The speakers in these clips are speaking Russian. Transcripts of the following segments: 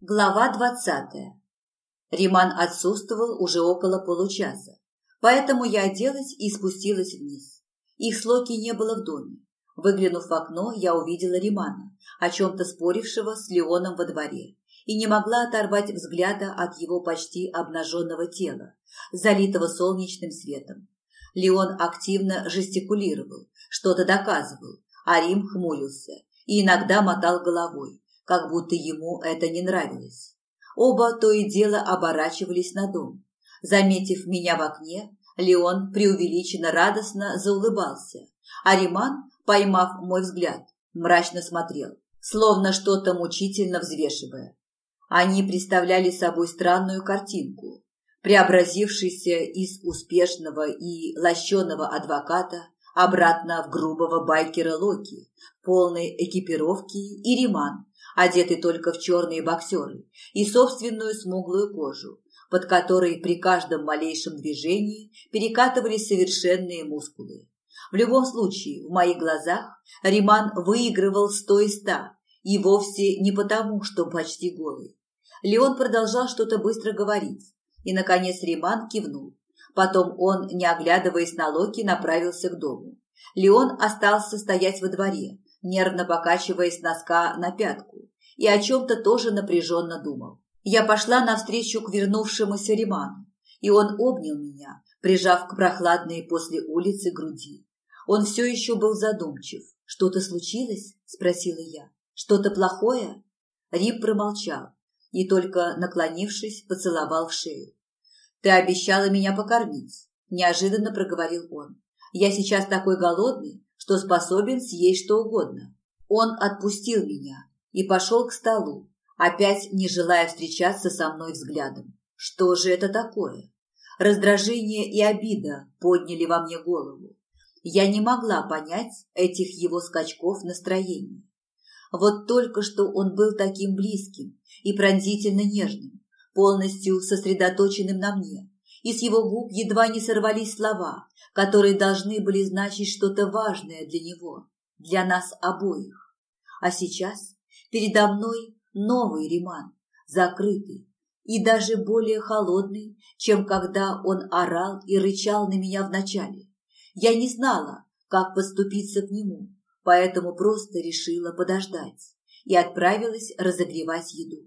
Глава 20. Риман отсутствовал уже около получаса, поэтому я оделась и спустилась вниз. Их с Локи не было в доме. Выглянув в окно, я увидела Римана, о чем-то спорившего с Леоном во дворе, и не могла оторвать взгляда от его почти обнаженного тела, залитого солнечным светом. Леон активно жестикулировал, что-то доказывал, а Рим хмурился и иногда мотал головой, как будто ему это не нравилось. Оба то и дело оборачивались на дом. Заметив меня в окне, Леон преувеличенно радостно заулыбался, а Риман, поймав мой взгляд, мрачно смотрел, словно что-то мучительно взвешивая. Они представляли собой странную картинку. Преобразившийся из успешного и лощеного адвоката обратно в грубого байкера Локи, полной экипировки, и Риман, одетый только в черные боксеры и собственную смуглую кожу, под которой при каждом малейшем движении перекатывались совершенные мускулы. В любом случае, в моих глазах Риман выигрывал 100 из 100, и вовсе не потому, что почти голый. Леон продолжал что-то быстро говорить, и, наконец, Риман кивнул. Потом он, не оглядываясь на Локи, направился к дому. Леон остался стоять во дворе, нервно покачиваясь с носка на пятку, и о чем-то тоже напряженно думал. Я пошла навстречу к вернувшемуся Риману, и он обнял меня, прижав к прохладной после улицы груди. Он все еще был задумчив. «Что-то случилось?» – спросила я. «Что-то плохое?» Рим промолчал и, только наклонившись, поцеловал в шею. «Ты обещала меня покормить», – неожиданно проговорил он. «Я сейчас такой голодный, что способен съесть что угодно». Он отпустил меня и пошел к столу, опять не желая встречаться со мной взглядом. Что же это такое? Раздражение и обида подняли во мне голову. Я не могла понять этих его скачков настроения. Вот только что он был таким близким и пронзительно нежным, полностью сосредоточенным на мне, и с его губ едва не сорвались слова, которые должны были значить что-то важное для него, для нас обоих. А сейчас передо мной новый Риман, закрытый и даже более холодный, чем когда он орал и рычал на меня вначале. Я не знала, как подступиться к нему, поэтому просто решила подождать и отправилась разогревать еду.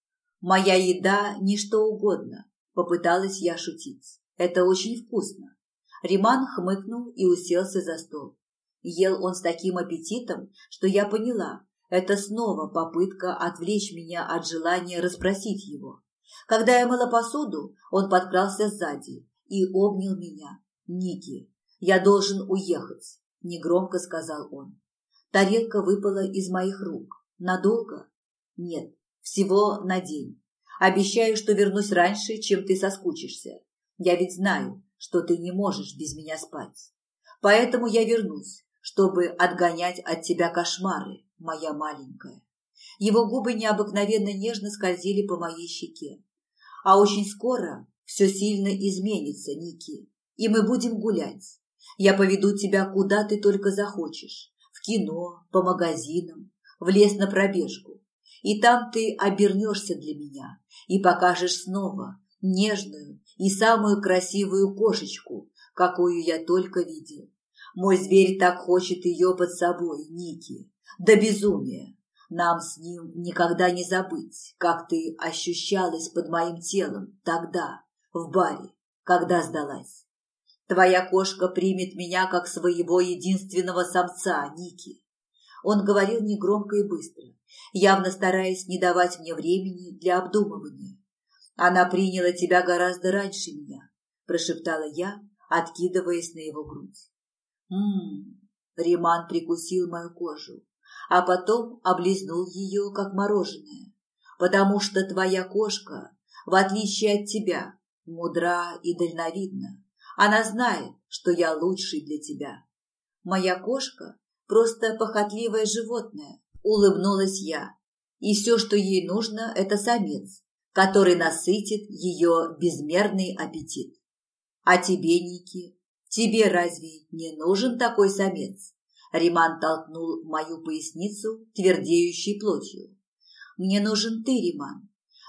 «Моя еда не что угодно», – попыталась я шутить. «Это очень вкусно». Риман хмыкнул и уселся за стол. Ел он с таким аппетитом, что я поняла, это снова попытка отвлечь меня от желания расспросить его. Когда я мыла посуду, он подкрался сзади и обнял меня. «Ники, я должен уехать», – негромко сказал он. Тарелка выпала из моих рук. «Надолго?» «Нет, всего на день. Обещаю, что вернусь раньше, чем ты соскучишься. Я ведь знаю, что ты не можешь без меня спать. Поэтому я вернусь, чтобы отгонять от тебя кошмары, моя маленькая». Его губы необыкновенно нежно скользили по моей щеке. «А очень скоро все сильно изменится, Ники, и мы будем гулять. Я поведу тебя куда ты только захочешь, в кино, по магазинам, в лес на пробежку. И там ты обернешься для меня и покажешь снова нежную и самую красивую кошечку, какую я только видел. Мой зверь так хочет ее под собой, Ники, до безумия. Нам с ним никогда не забыть, как ты ощущалась под моим телом тогда, в баре, когда сдалась. Твоя кошка примет меня как своего единственного самца, Ники». Он говорил негромко и быстро, явно стараясь не давать мне времени для обдумывания. «Она приняла тебя гораздо раньше меня», – прошептала я, откидываясь на его грудь. Риман прикусил мою кожу, а потом облизнул ее, как мороженое. «Потому что твоя кошка, в отличие от тебя, мудра и дальновидна. Она знает, что я лучший для тебя». «Моя кошка просто похотливое животное», – улыбнулась я. «И все, что ей нужно, это самец, который насытит ее безмерный аппетит. А тебе, Ники, тебе разве не нужен такой самец?» Риман толкнул мою поясницу твердеющей плотью. «Мне нужен ты, Риман,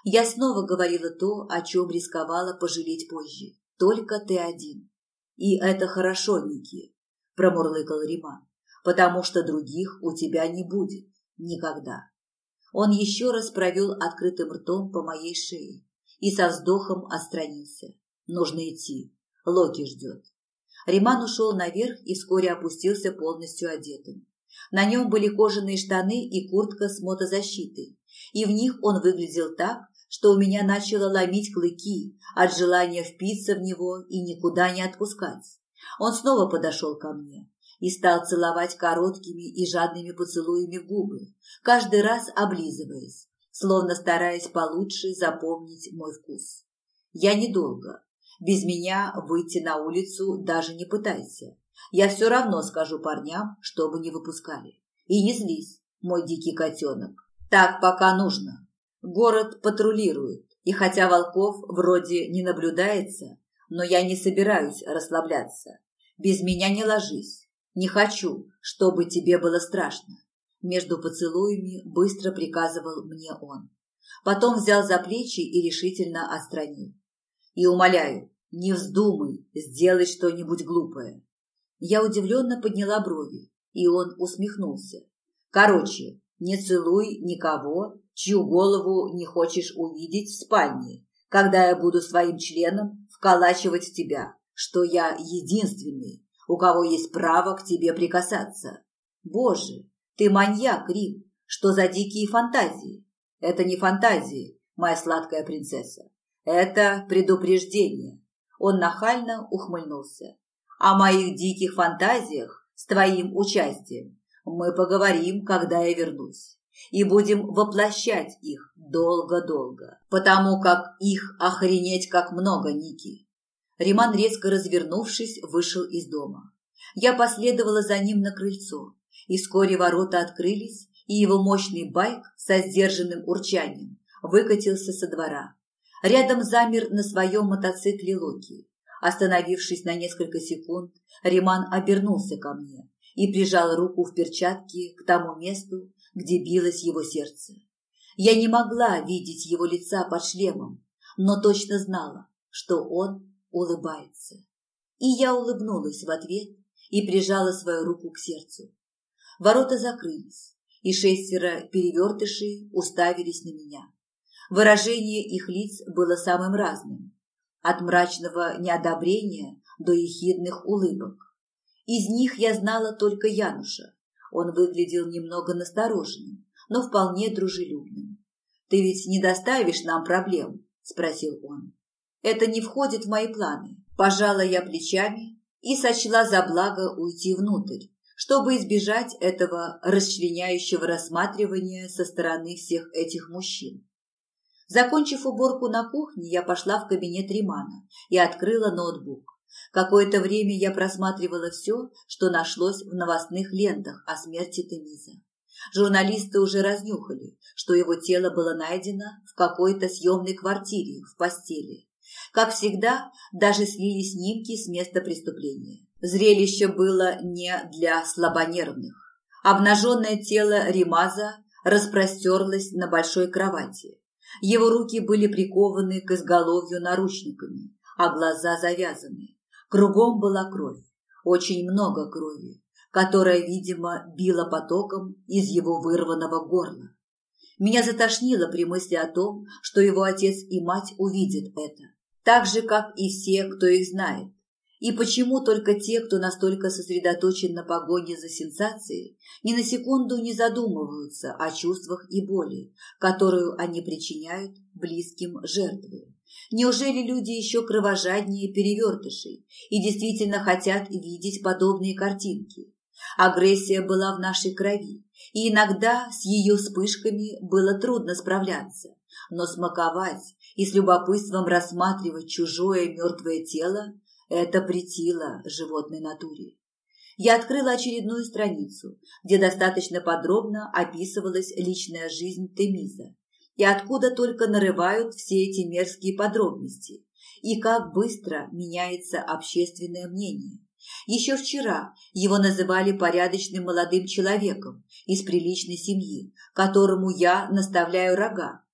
Я снова говорила то, о чем рисковала пожалеть позже. Только ты один. И это хорошо, Ники, промурлыкал Риман, потому что других у тебя не будет. Никогда. Он еще раз провел открытым ртом по моей шее и со вздохом отстранился. Нужно идти. Локи ждет. Риман ушел наверх и вскоре опустился полностью одетым. На нем были кожаные штаны и куртка с мотозащитой, и в них он выглядел так, что у меня начало ломить клыки от желания впиться в него и никуда не отпускать. Он снова подошел ко мне и стал целовать короткими и жадными поцелуями в губы, каждый раз облизываясь, словно стараясь получше запомнить мой вкус. Я недолго. Без меня выйти на улицу даже не пытайся. Я все равно скажу парням, чтобы не выпускали. И не злись, мой дикий котенок. Так пока нужно. Город патрулирует, и хотя волков вроде не наблюдается, но я не собираюсь расслабляться. Без меня не ложись. Не хочу, чтобы тебе было страшно. Между поцелуями быстро приказывал мне он. Потом взял за плечи и решительно отстранил. И умоляю, не вздумай сделать что-нибудь глупое. Я удивленно подняла брови, и он усмехнулся. Короче, не целуй никого, чью голову не хочешь увидеть в спальне, когда я буду своим членом вколачивать в тебя, что я единственный, у кого есть право к тебе прикасаться. Боже, ты маньяк, Рим, что за дикие фантазии? Это не фантазии, моя сладкая принцесса. Это предупреждение. Он нахально ухмыльнулся. О моих диких фантазиях с твоим участием мы поговорим, когда я вернусь, и будем воплощать их долго-долго, потому как их охренеть как много, Ники. Риман, резко развернувшись, вышел из дома. Я последовала за ним на крыльцо, и вскоре ворота открылись, и его мощный байк со сдержанным урчанием выкатился со двора. Рядом замер на своем мотоцикле Локи. Остановившись на несколько секунд, Риман обернулся ко мне и прижал руку в перчатке к тому месту, где билось его сердце. Я не могла видеть его лица под шлемом, но точно знала, что он улыбается. И я улыбнулась в ответ и прижала свою руку к сердцу. Ворота закрылись, и 6 перевертышей уставились на меня. Выражение их лиц было самым разным, от мрачного неодобрения до ехидных улыбок. Из них я знала только Януша. Он выглядел немного настороженным, но вполне дружелюбным. «Ты ведь не доставишь нам проблем?» – спросил он. «Это не входит в мои планы». Пожала я плечами и сочла за благо уйти внутрь, чтобы избежать этого расчленяющего рассматривания со стороны всех этих мужчин. Закончив уборку на кухне, я пошла в кабинет Римана и открыла ноутбук. Какое-то время я просматривала все, что нашлось в новостных лентах о смерти Темиза. Журналисты уже разнюхали, что его тело было найдено в какой-то съемной квартире в постели. Как всегда, даже слили снимки с места преступления. Зрелище было не для слабонервных. Обнаженное тело Римаза распростерлось на большой кровати. Его руки были прикованы к изголовью наручниками, а глаза завязаны. Кругом была кровь, очень много крови, которая, видимо, била потоком из его вырванного горла. Меня затошнило при мысли о том, что его отец и мать увидят это, так же, как и все, кто их знает. И почему только те, кто настолько сосредоточен на погоне за сенсацией, ни на секунду не задумываются о чувствах и боли, которую они причиняют близким жертве? Неужели люди еще кровожаднее перевертышей и действительно хотят видеть подобные картинки? Агрессия была в нашей крови, и иногда с ее вспышками было трудно справляться, но смаковать и с любопытством рассматривать чужое мертвое тело – это претило животной натуре. Я открыла очередную страницу, где достаточно подробно описывалась личная жизнь Темиза, и откуда только нарывают все эти мерзкие подробности, и как быстро меняется общественное мнение. Еще вчера его называли порядочным молодым человеком из приличной семьи, которому я наставляю рога,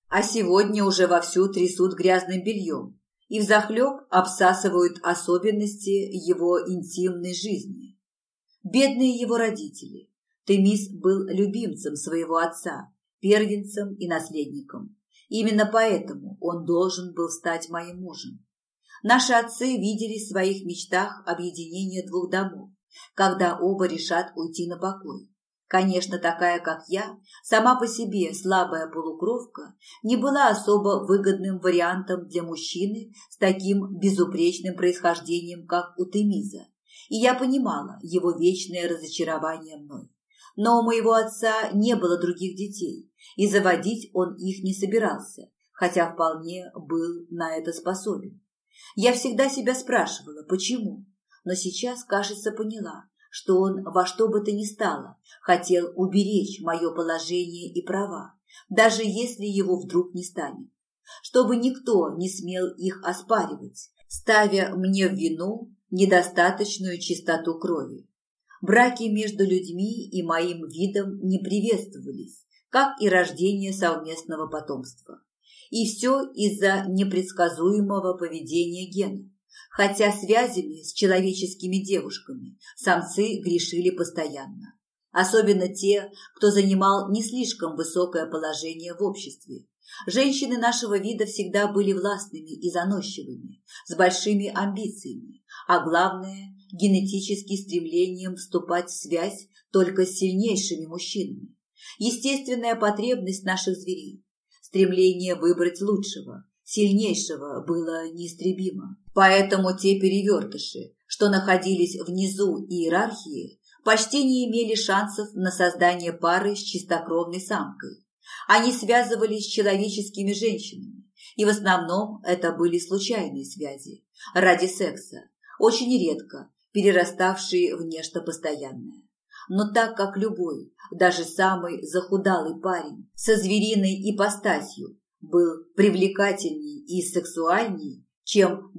а сегодня уже вовсю трясут грязным бельем и взахлеб обсасывают особенности его интимной жизни. Бедные его родители. Темис был любимцем своего отца, первенцем и наследником. Именно поэтому он должен был стать моим мужем. Наши отцы видели в своих мечтах объединение двух домов, когда оба решат уйти на покой. Конечно, такая, как я, сама по себе слабая полукровка, не была особо выгодным вариантом для мужчины с таким безупречным происхождением, как у Темиза, и я понимала его вечное разочарование мной. Но у моего отца не было других детей, и заводить он их не собирался, хотя вполне был на это способен. Я всегда себя спрашивала, почему, но сейчас, кажется, поняла, что он во что бы то ни стало хотел уберечь мое положение и права, даже если его вдруг не станет, чтобы никто не смел их оспаривать, ставя мне в вину недостаточную чистоту крови. Браки между людьми и моим видом не приветствовались, как и рождение совместного потомства. И все из-за непредсказуемого поведения генов. Хотя связями с человеческими девушками самцы грешили постоянно. Особенно те, кто занимал не слишком высокое положение в обществе. Женщины нашего вида всегда были властными и заносчивыми, с большими амбициями, а главное – генетическим стремлением вступать в связь только с сильнейшими мужчинами. Естественная потребность наших зверей. Стремление выбрать лучшего, сильнейшего было неистребимо. Поэтому те перевертыши, что находились внизу иерархии, почти не имели шансов на создание пары с чистокровной самкой. Они связывались с человеческими женщинами, и в основном это были случайные связи, ради секса, очень редко перераставшие в нечто постоянное. Но так как любой, даже самый захудалый парень со звериной ипостасью был привлекательней и сексуальней, чем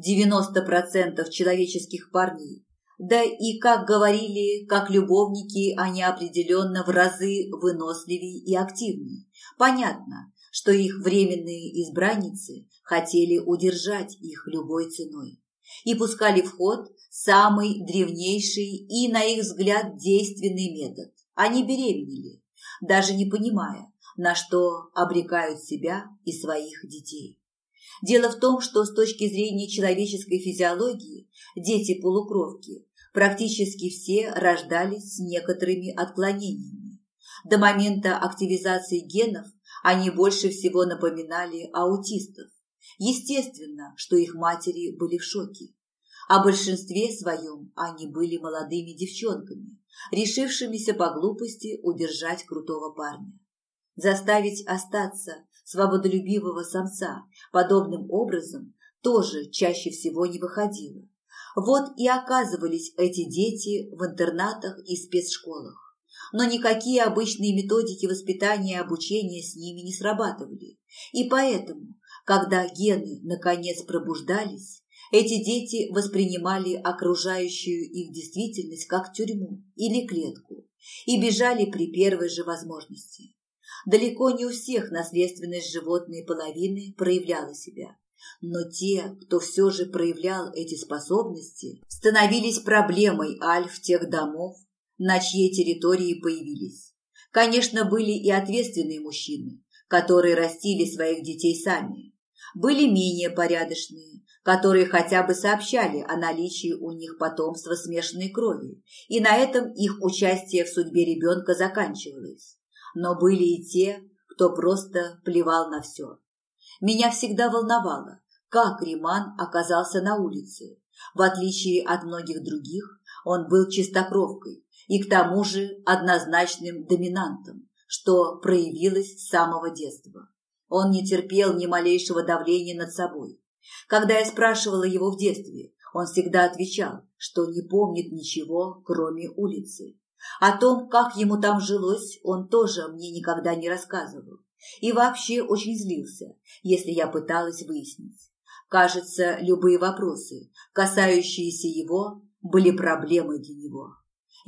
90% человеческих парней, да и, как говорили, как любовники, они определенно в разы выносливее и активнее. Понятно, что их временные избранницы хотели удержать их любой ценой и пускали в ход самый древнейший и, на их взгляд, действенный метод. Они беременели, даже не понимая, на что обрекают себя и своих детей. Дело в том, что с точки зрения человеческой физиологии дети-полукровки практически все рождались с некоторыми отклонениями. До момента активизации генов они больше всего напоминали аутистов. Естественно, что их матери были в шоке. О большинстве своем они были молодыми девчонками, решившимися по глупости удержать крутого парня. Заставить остаться свободолюбивого самца подобным образом тоже чаще всего не выходило. Вот и оказывались эти дети в интернатах и спецшколах. Но никакие обычные методики воспитания и обучения с ними не срабатывали. И поэтому, когда гены наконец пробуждались, эти дети воспринимали окружающую их действительность как тюрьму или клетку и бежали при первой же возможности. Далеко не у всех наследственность животной половины проявляла себя, но те, кто все же проявлял эти способности, становились проблемой альф тех домов, на чьей территории появились. Конечно, были и ответственные мужчины, которые растили своих детей сами. Были менее порядочные, которые хотя бы сообщали о наличии у них потомства смешанной крови, и на этом их участие в судьбе ребенка заканчивалось. Но были и те, кто просто плевал на все. Меня всегда волновало, как Риман оказался на улице. В отличие от многих других, он был чистокровкой и к тому же однозначным доминантом, что проявилось с самого детства. Он не терпел ни малейшего давления над собой. Когда я спрашивала его в детстве, он всегда отвечал, что не помнит ничего, кроме улицы. О том, как ему там жилось, он тоже мне никогда не рассказывал. И вообще очень злился, если я пыталась выяснить. Кажется, любые вопросы, касающиеся его, были проблемой для него.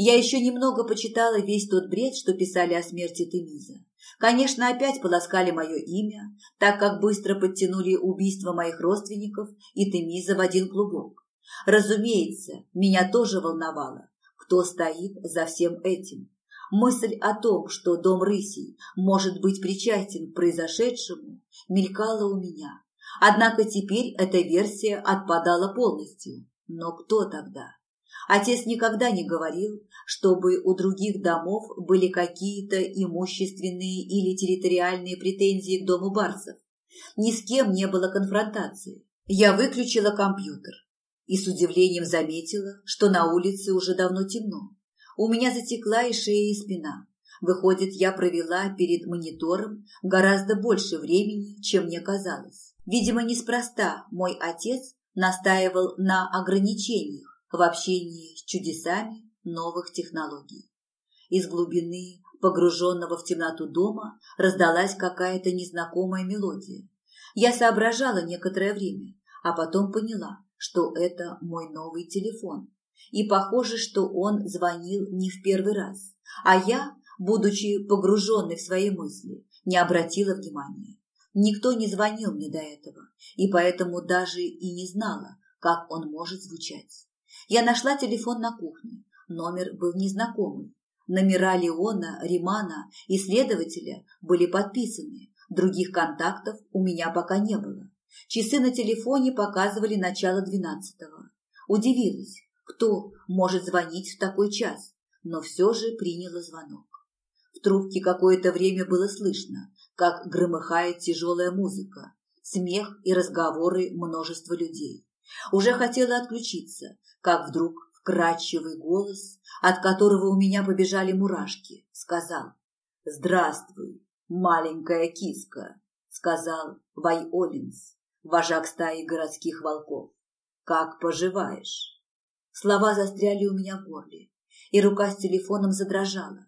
Я еще немного почитала весь тот бред, что писали о смерти Темиза. Конечно, опять полоскали мое имя, так как быстро подтянули убийство моих родственников и Темиза в один клубок. Разумеется, меня тоже волновало, кто стоит за всем этим. Мысль о том, что дом Рысей может быть причастен к произошедшему, мелькала у меня. Однако теперь эта версия отпадала полностью. Но кто тогда? Отец никогда не говорил, чтобы у других домов были какие-то имущественные или территориальные претензии к дому Барсов. Ни с кем не было конфронтации. Я выключила компьютер и с удивлением заметила, что на улице уже давно темно. У меня затекла и шея, и спина. Выходит, я провела перед монитором гораздо больше времени, чем мне казалось. Видимо, неспроста мой отец настаивал на ограничениях в общении с чудесами новых технологий. Из глубины погруженного в темноту дома раздалась какая-то незнакомая мелодия. Я соображала некоторое время, а потом поняла, что это мой новый телефон. И похоже, что он звонил не в первый раз, а я, будучи погруженной в свои мысли, не обратила внимания. Никто не звонил мне до этого, и поэтому даже и не знала, как он может звучать. Я нашла телефон на кухне. Номер был незнакомый. Номера Леона, Римана и следователя были подписаны. Других контактов у меня пока не было. Часы на телефоне показывали начало 12-го. Удивилась, кто может звонить в такой час, но все же приняла звонок. В трубке какое-то время было слышно, как громыхает тяжелая музыка, смех и разговоры множества людей. Уже хотела отключиться, как вдруг вкрадчивый голос, от которого у меня побежали мурашки, сказал: «Здравствуй, маленькая киска», — сказал Вайолинс, вожак стаи городских волков. «Как поживаешь?» Слова застряли у меня в горле, и рука с телефоном задрожала.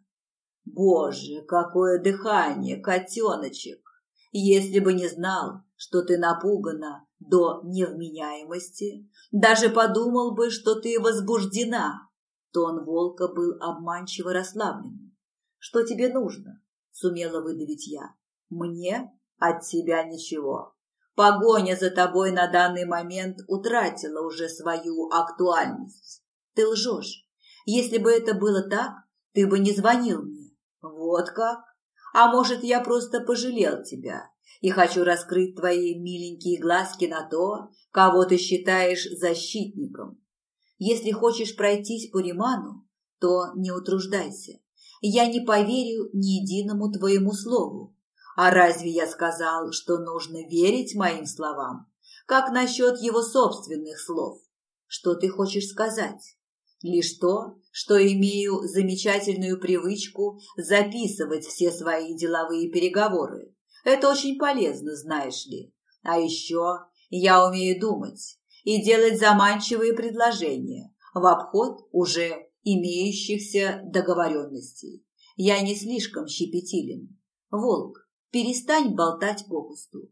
«Боже, какое дыхание, котеночек! Если бы не знал, что ты напугана до невменяемости, даже подумал бы, что ты возбуждена». Тон волка был обманчиво расслабленным. «Что тебе нужно?» – сумела выдавить я. «Мне от тебя ничего. Погоня за тобой на данный момент утратила уже свою актуальность. Ты лжешь. Если бы это было так, ты бы не звонил мне». «Вот как? А может, я просто пожалел тебя и хочу раскрыть твои миленькие глазки на то, кого ты считаешь защитником. Если хочешь пройтись по Риману, то не утруждайся. Я не поверю ни единому твоему слову. А разве я сказал, что нужно верить моим словам? Как насчет его собственных слов? Что ты хочешь сказать? Лишь то, что имею замечательную привычку записывать все свои деловые переговоры. Это очень полезно, знаешь ли. А еще я умею думать и делать заманчивые предложения в обход уже имеющихся договоренностей. Я не слишком щепетилен. Волк, перестань болтать попусту.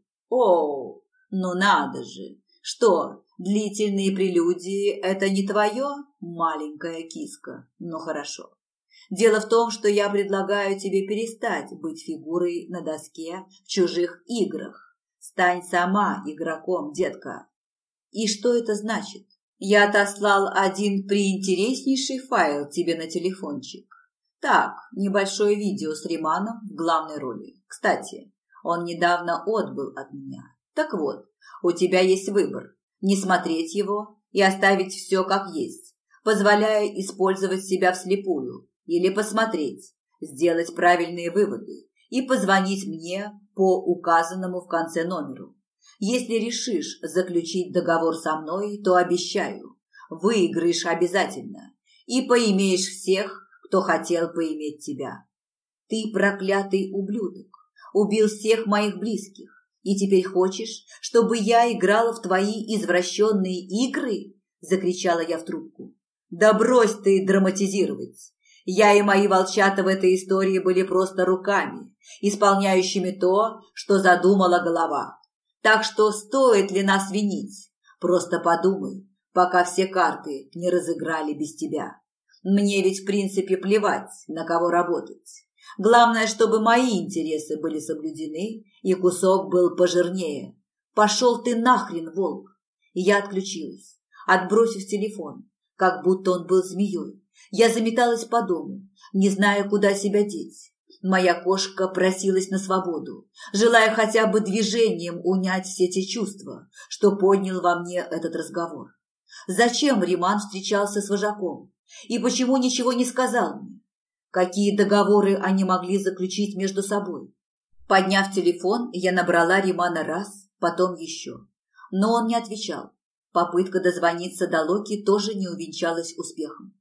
О, ну надо же! Что, длительные прелюдии – это не твое, маленькая киска? Ну хорошо. Дело в том, что я предлагаю тебе перестать быть фигурой на доске в чужих играх. Стань сама игроком, детка. И что это значит? Я отослал один приинтереснейший файл тебе на телефончик. Так, небольшое видео с Риманом в главной роли. Кстати, он недавно отбыл от меня. Так вот, у тебя есть выбор – не смотреть его и оставить все как есть, позволяя использовать себя вслепую, или посмотреть, сделать правильные выводы и позвонить мне по указанному в конце номеру. Если решишь заключить договор со мной, то обещаю, выиграешь обязательно и поимеешь всех, кто хотел поиметь тебя. Ты проклятый ублюдок, убил всех моих близких. И теперь хочешь, чтобы я играла в твои извращенные игры?» – закричала я в трубку. «Да брось ты драматизировать. Я и мои волчата в этой истории были просто руками, исполняющими то, что задумала голова. Так что стоит ли нас винить? Просто подумай, пока все карты не разыграли без тебя. Мне ведь в принципе плевать, на кого работать. Главное, чтобы мои интересы были соблюдены и кусок был пожирнее. Пошел ты нахрен, волк. И я отключилась, отбросив телефон, как будто он был змеей. Я заметалась по дому, не зная, куда себя деть. Моя кошка просилась на свободу, желая хотя бы движением унять все те чувства, что поднял во мне этот разговор. Зачем Риман встречался с вожаком? И почему ничего не сказал мне? Какие договоры они могли заключить между собой? Подняв телефон, я набрала Римана раз, потом еще. Но он не отвечал. Попытка дозвониться до Локи тоже не увенчалась успехом.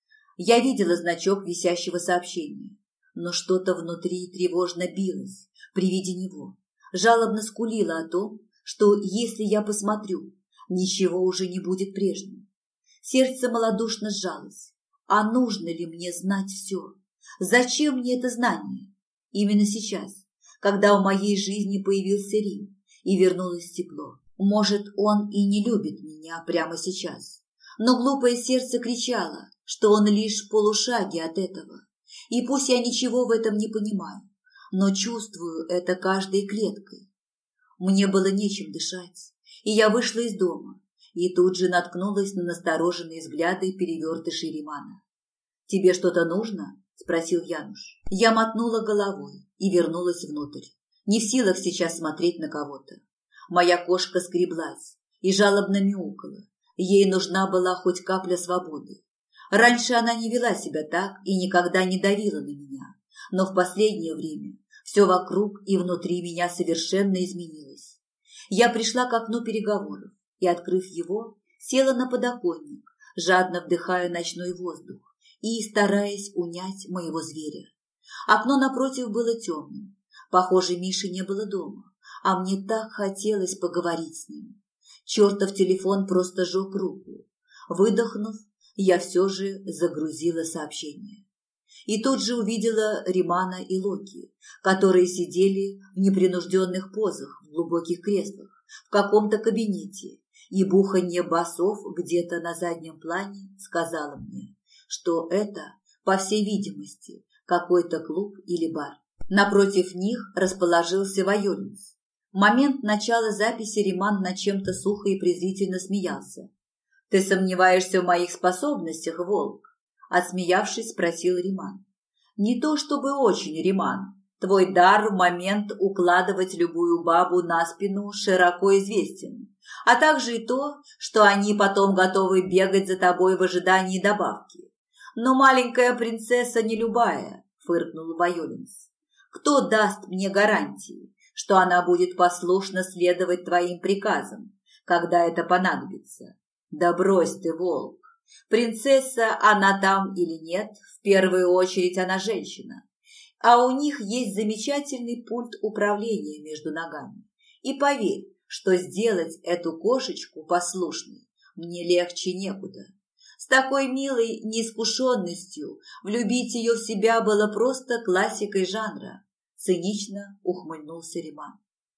Я видела значок висящего сообщения, но что-то внутри тревожно билось при виде него. Жалобно скулило о том, что если я посмотрю, ничего уже не будет прежним. Сердце малодушно сжалось. А нужно ли мне знать все? Зачем мне это знание? Именно сейчас, когда в моей жизни появился Рим и вернулось тепло. Может, он и не любит меня прямо сейчас. Но глупое сердце кричало, что он лишь в полушаге от этого. И пусть я ничего в этом не понимаю, но чувствую это каждой клеткой. Мне было нечем дышать, и я вышла из дома, и тут же наткнулась на настороженные взгляды перевертышей Римана. «Тебе что-то нужно?» – спросил Януш. Я мотнула головой и вернулась внутрь, не в силах сейчас смотреть на кого-то. Моя кошка скреблась и жалобно мяукала. Ей нужна была хоть капля свободы. Раньше она не вела себя так и никогда не давила на меня, но в последнее время все вокруг и внутри меня совершенно изменилось. Я пришла к окну переговоров и, открыв его, села на подоконник, жадно вдыхая ночной воздух и стараясь унять моего зверя. Окно напротив было темным. Похоже, Миши не было дома, а мне так хотелось поговорить с ним. Чертов телефон просто жег руку. Выдохнув, я все же загрузила сообщение. И тут же увидела Римана и Локи, которые сидели в непринужденных позах в глубоких креслах в каком-то кабинете, и буханье басов где-то на заднем плане сказала мне, что это, по всей видимости, какой-то клуб или бар. Напротив них расположился Вайоленс. В момент начала записи Риман над чем-то сухо и презрительно смеялся. «Ты сомневаешься в моих способностях, волк?» Отсмеявшись, спросил Риман. «Не то чтобы очень, Риман. Твой дар в момент укладывать любую бабу на спину широко известен, а также и то, что они потом готовы бегать за тобой в ожидании добавки. Но маленькая принцесса не любая», – фыркнул Вайоленс. «Кто даст мне гарантии, что она будет послушно следовать твоим приказам, когда это понадобится? Да брось ты, волк. Принцесса она там или нет, в первую очередь она женщина. А у них есть замечательный пульт управления между ногами. И поверь, что сделать эту кошечку послушной мне легче некуда. С такой милой неискушенностью влюбить ее в себя было просто классикой жанра», – цинично ухмыльнулся Риман.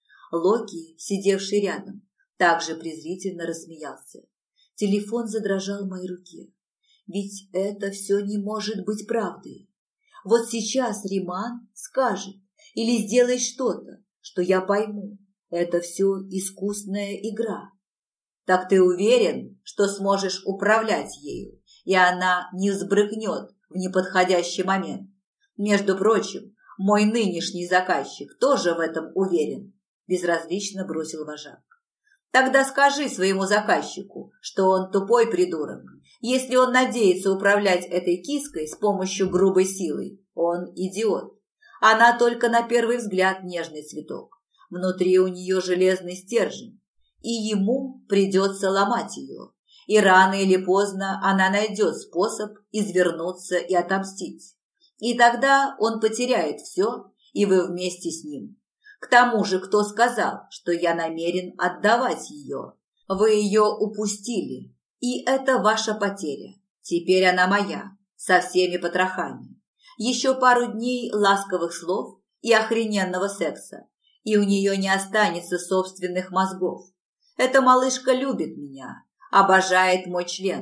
Локи, сидевший рядом, также презрительно рассмеялся. Телефон задрожал в моей руке. Ведь это все не может быть правдой. Вот сейчас Риман скажет или сделает что-то, что я пойму. Это все искусная игра. «Так ты уверен, что сможешь управлять ею, и она не взбрыкнет в неподходящий момент? Между прочим, мой нынешний заказчик тоже в этом уверен», – безразлично бросил вожак. «Тогда скажи своему заказчику, что он тупой придурок. Если он надеется управлять этой киской с помощью грубой силы, он идиот. Она только на первый взгляд нежный цветок. Внутри у нее железный стержень, и ему придется ломать ее. И рано или поздно она найдет способ извернуться и отомстить. И тогда он потеряет все, и вы вместе с ним. К тому же, кто сказал, что я намерен отдавать ее? Вы ее упустили, и это ваша потеря. Теперь она моя, со всеми потрохами. Еще пару дней ласковых слов и охрененного секса, и у нее не останется собственных мозгов. Эта малышка любит меня, обожает мой член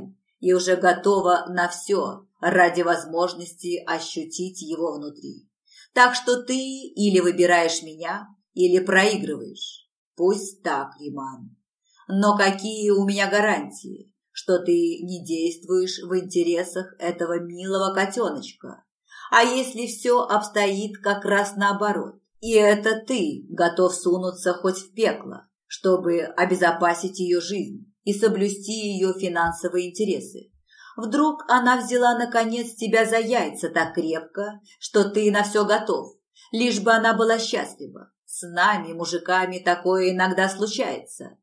и уже готова на все ради возможности ощутить его внутри. Так что ты или выбираешь меня, или проигрываешь. Пусть так, Риман. Но какие у меня гарантии, что ты не действуешь в интересах этого милого котеночка? А если все обстоит как раз наоборот, и это ты готов сунуться хоть в пекло, чтобы обезопасить ее жизнь и соблюсти ее финансовые интересы? Вдруг она взяла наконец тебя за яйца так крепко, что ты на все готов, лишь бы она была счастлива. С нами, мужиками, такое иногда случается.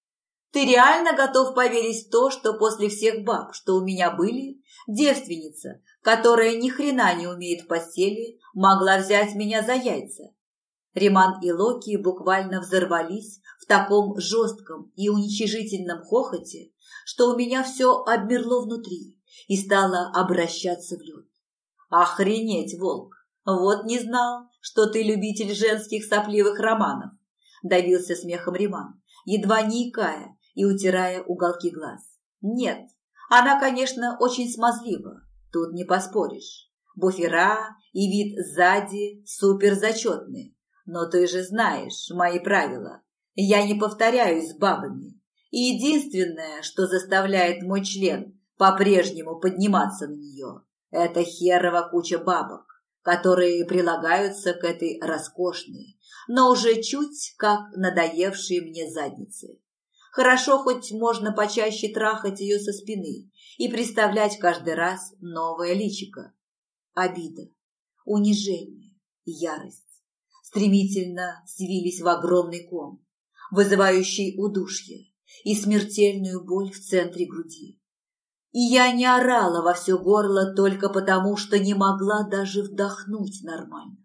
Ты реально готов поверить в то, что после всех баб, что у меня были, девственница, которая ни хрена не умеет в постели, могла взять меня за яйца? Риман и Локи буквально взорвались в таком жестком и уничижительном хохоте, что у меня все обмерло внутри и стало обращаться в лед. Охренеть, волк! Вот не знал, что ты любитель женских сопливых романов, давился смехом Риман, едва не икая и утирая уголки глаз. Нет, она, конечно, очень смазлива, тут не поспоришь. Буфера и вид сзади суперзачетные. Но ты же знаешь мои правила. Я не повторяюсь с бабами. И единственное, что заставляет мой член по-прежнему подниматься на нее, это херова куча бабок, которые прилагаются к этой роскошной, но уже чуть как надоевшей мне заднице. Хорошо, хоть можно почаще трахать ее со спины и представлять каждый раз новое личико. Обида, унижение, ярость стремительно свились в огромный ком, вызывающий удушье и смертельную боль в центре груди. И я не орала во все горло только потому, что не могла даже вдохнуть нормально.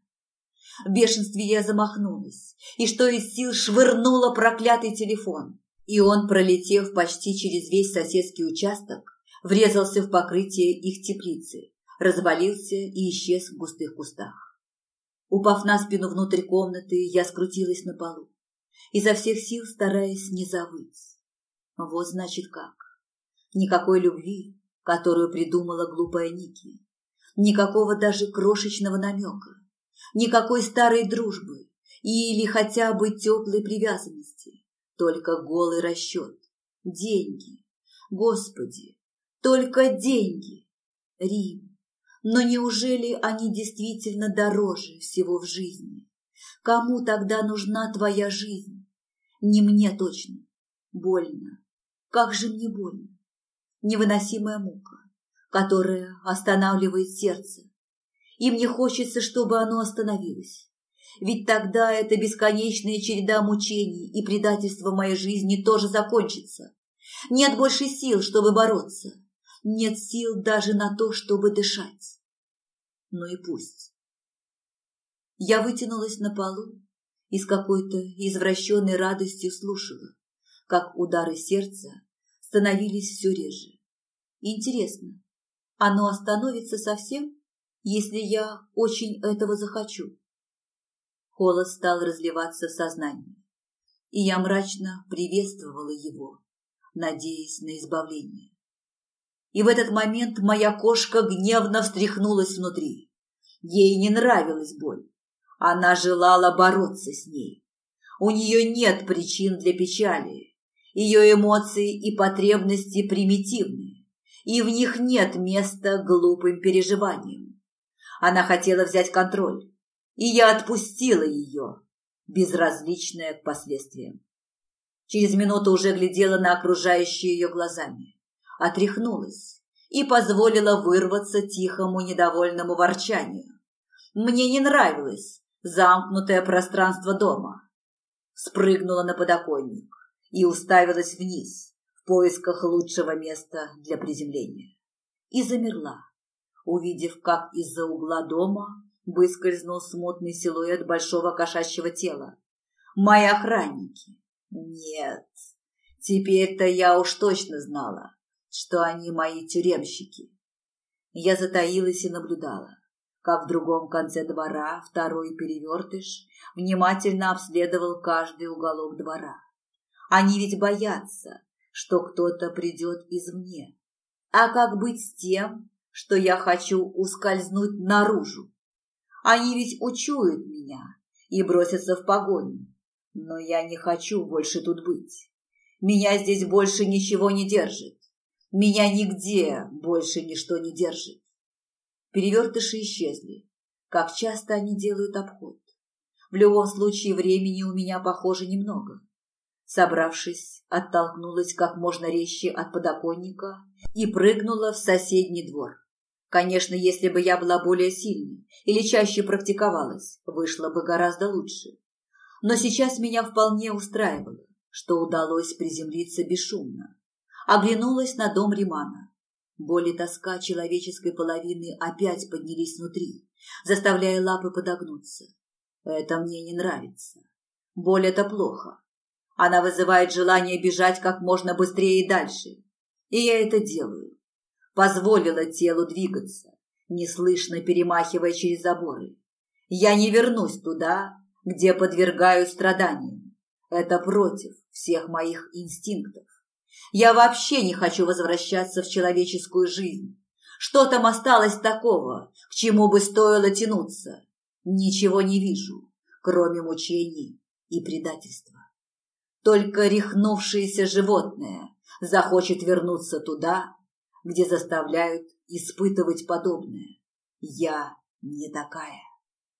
В бешенстве я замахнулась и что из сил швырнула проклятый телефон, и он, пролетев почти через весь соседский участок, врезался в покрытие их теплицы, развалился и исчез в густых кустах. Упав на спину внутрь комнаты, я скрутилась на полу, изо всех сил стараясь не завыть. Вот значит как. Никакой любви, которую придумала глупая Ники. Никакого даже крошечного намека. Никакой старой дружбы или хотя бы теплой привязанности. Только голый расчет. Деньги. Господи, только деньги. Рим. Но неужели они действительно дороже всего в жизни? Кому тогда нужна твоя жизнь? Не мне точно. Больно. Как же мне больно. Невыносимая мука, которая останавливает сердце. И мне хочется, чтобы оно остановилось. Ведь тогда эта бесконечная череда мучений и предательства в моей жизни тоже закончится. Нет больше сил, чтобы бороться. Нет сил даже на то, чтобы дышать. Ну и пусть. Я вытянулась на полу и с какой-то извращенной радостью слушала, как удары сердца становились все реже. Интересно, оно остановится совсем, если я очень этого захочу? Холод стал разливаться в сознании, и я мрачно приветствовала его, надеясь на избавление. И в этот момент моя кошка гневно встряхнулась внутри. Ей не нравилась боль. Она желала бороться с ней. У нее нет причин для печали. Ее эмоции и потребности примитивны, и в них нет места глупым переживаниям. Она хотела взять контроль, и я отпустила ее, безразличная к последствиям. Через минуту уже глядела на окружающие ее глазами. Отряхнулась и позволила вырваться тихому недовольному ворчанию. Мне не нравилось замкнутое пространство дома. Спрыгнула на подоконник и уставилась вниз в поисках лучшего места для приземления. И замерла, увидев, как из-за угла дома выскользнул смутный силуэт большого кошачьего тела. Мои охранники. Нет, теперь-то я уж точно знала, что они мои тюремщики. Я затаилась и наблюдала, как в другом конце двора второй перевертыш внимательно обследовал каждый уголок двора. Они ведь боятся, что кто-то придет извне. А как быть с тем, что я хочу ускользнуть наружу? Они ведь учуют меня и бросятся в погоню. Но я не хочу больше тут быть. Меня здесь больше ничего не держит. Меня нигде больше ничто не держит. Перевертыши исчезли. Как часто они делают обход. В любом случае времени у меня, похоже, немного. Собравшись, оттолкнулась как можно резче от подоконника и прыгнула в соседний двор. Конечно, если бы я была более сильной или чаще практиковалась, вышло бы гораздо лучше. Но сейчас меня вполне устраивало, что удалось приземлиться бесшумно. Оглянулась на дом Римана. Боль и тоска человеческой половины опять поднялись внутри, заставляя лапы подогнуться. Это мне не нравится. Боль – это плохо. Она вызывает желание бежать как можно быстрее и дальше. И я это делаю. Позволила телу двигаться, неслышно перемахивая через заборы. Я не вернусь туда, где подвергаю страданиям. Это против всех моих инстинктов. Я вообще не хочу возвращаться в человеческую жизнь. Что там осталось такого, к чему бы стоило тянуться? Ничего не вижу, кроме мучений и предательства. Только рехнувшееся животное захочет вернуться туда, где заставляют испытывать подобное. Я не такая.